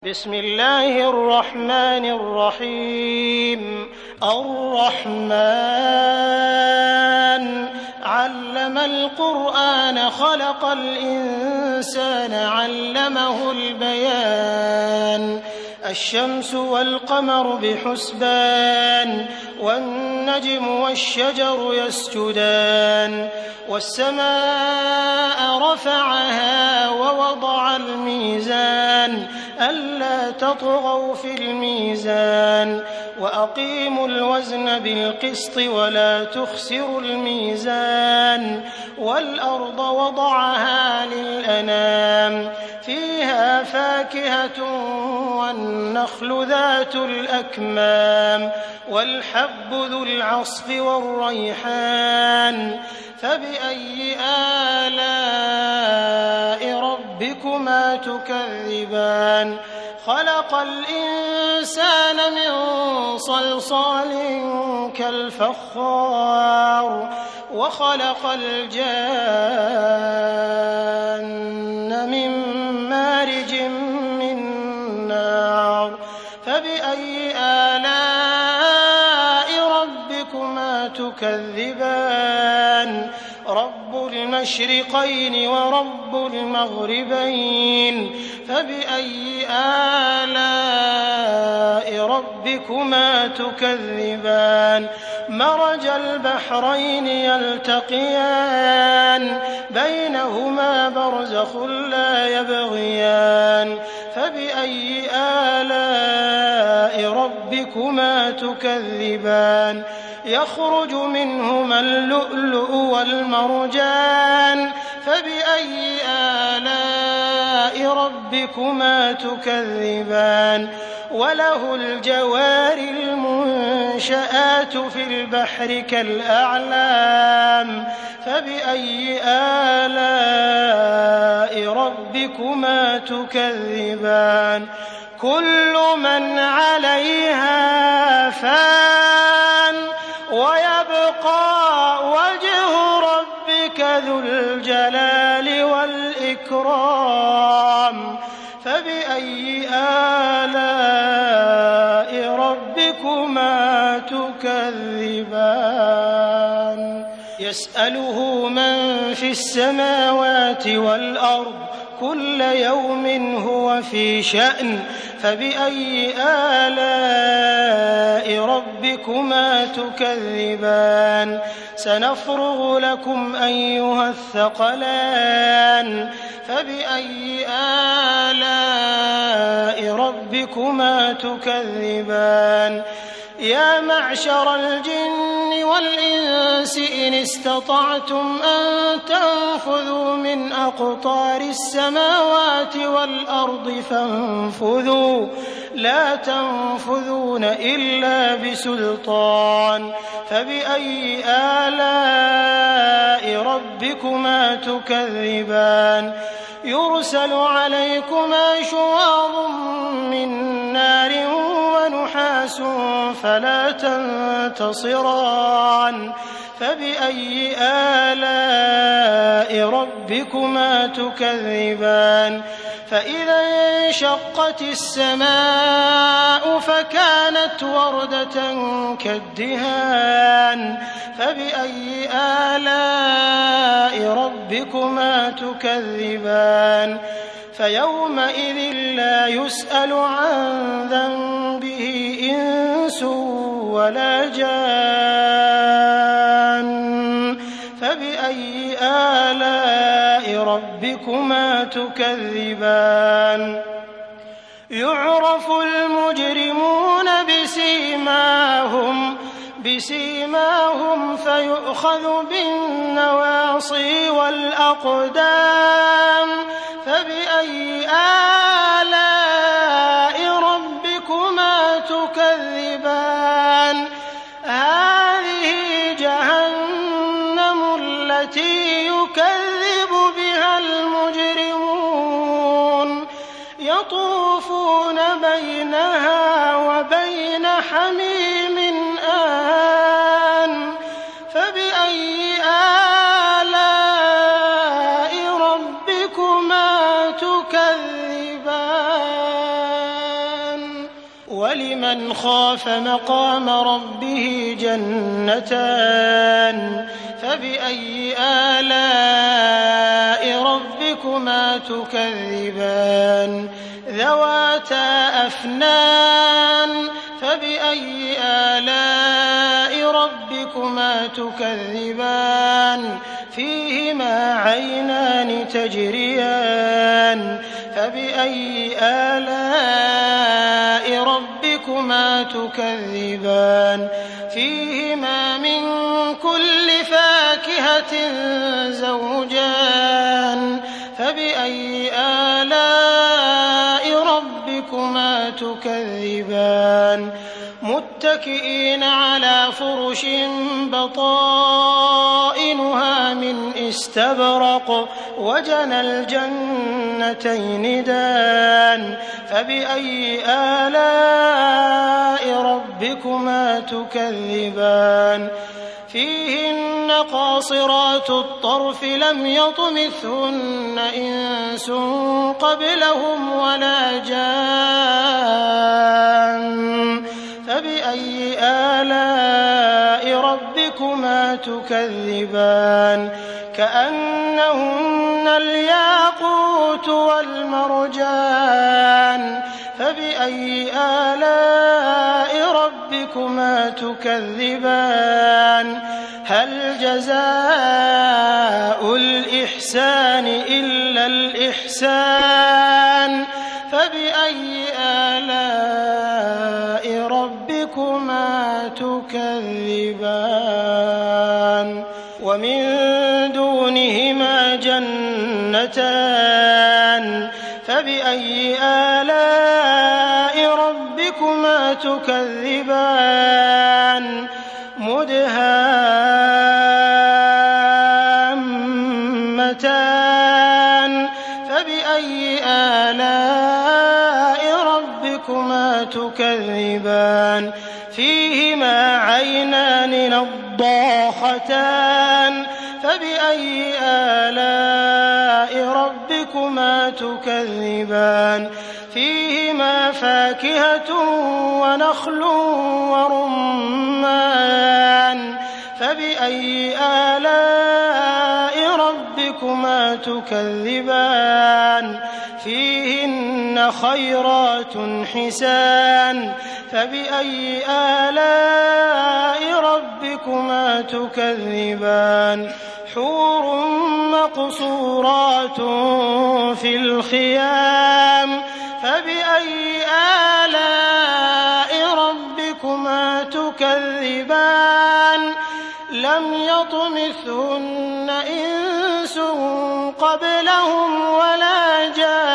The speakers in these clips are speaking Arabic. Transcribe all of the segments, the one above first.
بسم الله الرحمن الرحيم الرحمن علم القرآن خلق الإنسان علمه البيان الشمس والقمر بحسبان والنجم والشجر يسجدان والسماء رفعها ووضع الميزان ألا تطغوا في الميزان وأقيموا الوزن بالقسط ولا تخسروا الميزان والأرض وضعها للأنام فيها فاكهة والنخل ذات الأكمام والحب ذو العصف والريحان فبأي آلاء ربكما تكذبان خلق الإنسان من صلصال كالفخار وخلق الجان من مارج من نار فبأي آلاء ربكما تكذبان رب المشرقين ورب المغربين فبأي آلاء ربكما تكذبان مرج البحرين يلتقيان بينهما برزخ لا يبغيان فبأي آلاء ربكما تكذبان يخرج منهما اللؤلؤ والمرجان فبأي آلاء ربكما تكذبان وله الجوار المنشآت في البحر كالأعلام فبأي آلاء ربكما تكذبان كل من عليها فان ويبقى وجه ربك ذو الجلال والإكرام فبأي آلاء ربكما تكذبان يسأله من في السماوات والأرض كل يوم هو في شأن فبأي آلاء ربكما تكذبان سنفرغ لكم أيها الثقلان فبأي آلاء ربكما تكذبان يا معشر الجن والإنس إن استطعتم أن تنفذوا من أقطار السماوات والأرض فانفذوا لا تنفذون إلا بسلطان فبأي آلاء ربكما تكذبان يرسل عليكما شواظ من نار ونحاس فلا تنتصران فبأي آلاء ربكما تكذبان فإذا انشقت السماء فكانت وردة كالدهان فبأي آلاء ربكما تكذبان فيومئذ لا يسأل عن ذنبه إنس ولا جان فبأي آلاء ربكما تكذبان يعرف المجرمون بسيماهم فيؤخذ بالنواصي والأقدام فبأي آلاء ربكما تكذبان هذه جهنم التي يكذب بها المجرمون يطوفون بينها وبين حميم آن فبأي آلاء ربكما تكذبان ولمن خاف مقام ربه جنتان فبأي آلاء ربكما تكذبان ذواتا أفنان فبأي آلاء ربكما تكذبان فيهما عينان تجريان فبأي آلاء ربكما تكذبان فيهما من كل فاكهة زوجان فبأي آلاء ربكما تكذبان متكئين على فرش بطائنها من استبرق وجنى الجنتين دان فبأي آلاء ربكما تكذبان فيهن قاصرات الطرف لم يطمثهن إنس قبلهم ولا جان فبأي آلاء ربكما تكذبان كأنهن الياقوت والمرجان فبأي آلاء ربكما تكذبان هل جزاء الإحسان إلا الإحسان فبأي آلاء ربكما تكذبان ومن دونهما جنتان فبأي آلاء ربكما تكذبان مدهامتان فبأي آلاء ربكما تكذبان فيهما عينان نضاختان فبأي آلاء ربكما تكذبان فيهما فاكهة ونخل ورمان فبأي آلاء ربكما تكذبان فيهن خيرات حسان فبأي آلاء ربكما تكذبان حور مقصورات في الخيام فبأي آلاء ربكما تكذبان لم يطمثهن إنس قبلهم ولا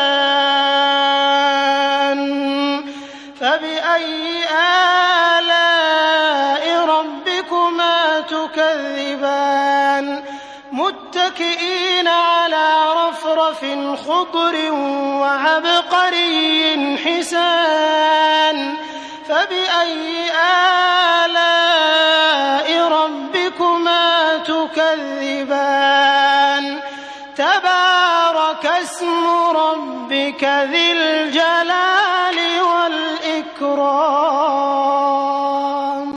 جان فبأي آلاء ربكما تكذبان متكئين على رفرف خضر وعبقري حسان فبأي آلاء ربكما تكذبان تبارك اسم ربك ذي الجلال